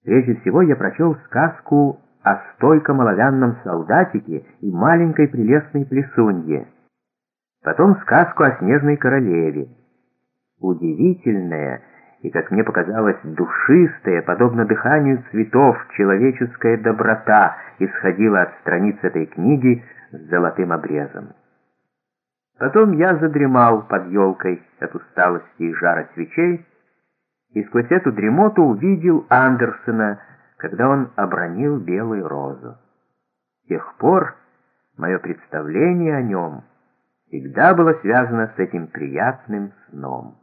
Прежде всего я прочел сказку о стойком оловянном солдатике и маленькой прелестной плесунье. Потом сказку о снежной королеве. Удивительная и, как мне показалось, душистая, подобно дыханию цветов, человеческая доброта исходила от страниц этой книги с золотым обрезом. Потом я задремал под елкой от усталости и жара свечей, и сквозь эту дремоту увидел Андерсена, когда он обронил белую розу. С тех пор мое представление о нем всегда было связано с этим приятным сном.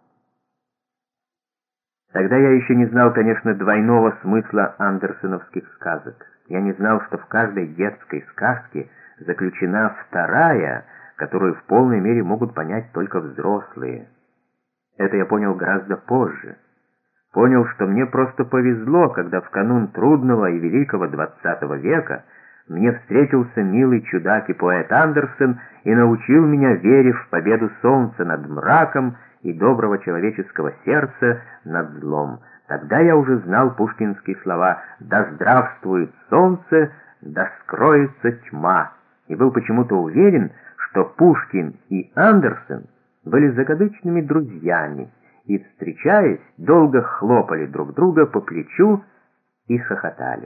Тогда я еще не знал, конечно, двойного смысла андерсеновских сказок. Я не знал, что в каждой детской сказке заключена вторая, которую в полной мере могут понять только взрослые. Это я понял гораздо позже. Понял, что мне просто повезло, когда в канун трудного и великого XX века мне встретился милый чудак и поэт Андерсен и научил меня вере в победу солнца над мраком и доброго человеческого сердца над злом. Тогда я уже знал пушкинские слова «Да здравствует солнце, да скроется тьма», и был почему-то уверен, что Пушкин и Андерсен были закадычными друзьями, и, встречаясь, долго хлопали друг друга по плечу и хохотали.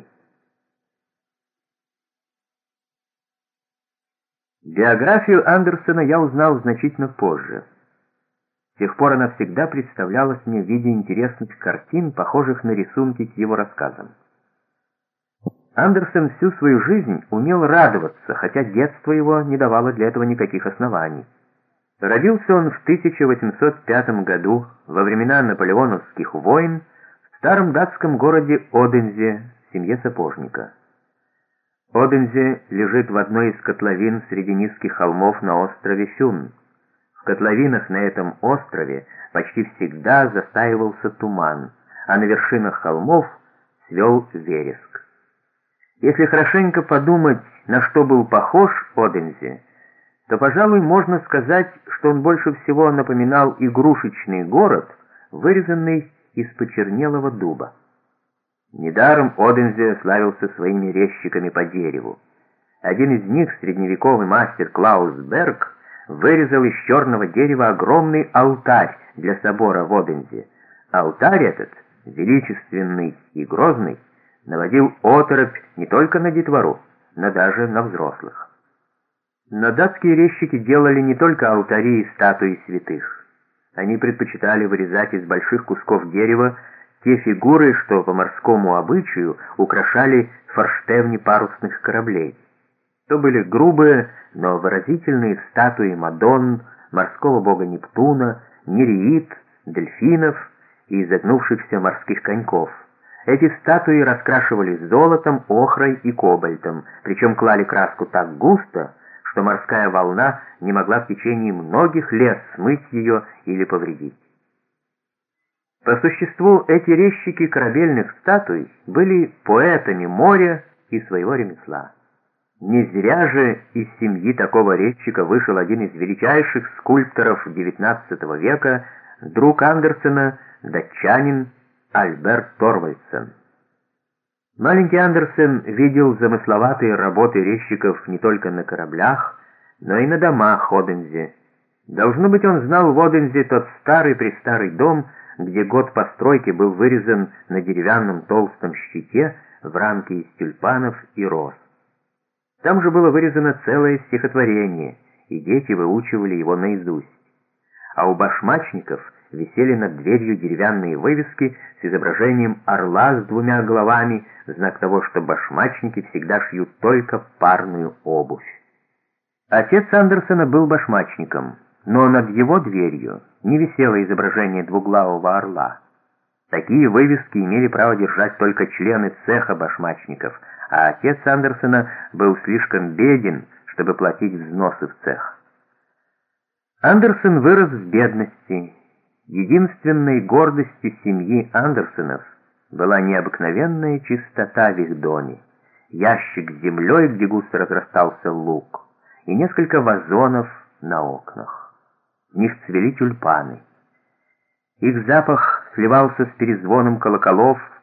Биографию Андерсена я узнал значительно позже. С тех пор она всегда представлялась мне в виде интересных картин, похожих на рисунки к его рассказам. Андерсен всю свою жизнь умел радоваться, хотя детство его не давало для этого никаких оснований. Родился он в 1805 году, во времена наполеоновских войн, в старом датском городе Одензе, в семье сапожника. Одензе лежит в одной из котловин среди низких холмов на острове Фюн. В котловинах на этом острове почти всегда застаивался туман, а на вершинах холмов цвел вереск. Если хорошенько подумать, на что был похож Одензе, то, пожалуй, можно сказать, что он больше всего напоминал игрушечный город, вырезанный из почернелого дуба. Недаром Одензе славился своими резчиками по дереву. Один из них, средневековый мастер Клаус Берг, вырезал из черного дерева огромный алтарь для собора в Одензе. Алтарь этот, величественный и грозный, наводил оторопь не только на детвору, но даже на взрослых. Но датские резчики делали не только алтари и статуи святых. Они предпочитали вырезать из больших кусков дерева те фигуры, что по морскому обычаю украшали форштевни парусных кораблей. То были грубые, но выразительные статуи Мадонн, морского бога Нептуна, Нереид, дельфинов и изогнувшихся морских коньков. Эти статуи раскрашивали золотом, охрой и кобальтом, причем клали краску так густо, что морская волна не могла в течение многих лет смыть ее или повредить. По существу эти резчики корабельных статуй были поэтами моря и своего ремесла. Не зря же из семьи такого резчика вышел один из величайших скульпторов XIX века, друг Андерсена, датчанин Альберт Торвальдсен. Маленький Андерсен видел замысловатые работы резчиков не только на кораблях, но и на домах Одензе. Должно быть, он знал в Одензе тот старый-престарый дом, где год постройки был вырезан на деревянном толстом щите в рамке из тюльпанов и роз. Там же было вырезано целое стихотворение, и дети выучивали его наизусть. А у башмачников висели над дверью деревянные вывески с изображением орла с двумя головами, знак того, что башмачники всегда шьют только парную обувь. Отец Андерсена был башмачником, но над его дверью не висело изображение двуглавого орла. Такие вывески имели право держать только члены цеха башмачников, а отец Андерсена был слишком беден, чтобы платить взносы в цех. Андерсен вырос в бедности. Единственной гордостью семьи Андерсенов была необыкновенная чистота в их доме, ящик с землей, где густо разрастался лук, и несколько вазонов на окнах. В них цвели тюльпаны. Их запах сливался с перезвоном колоколов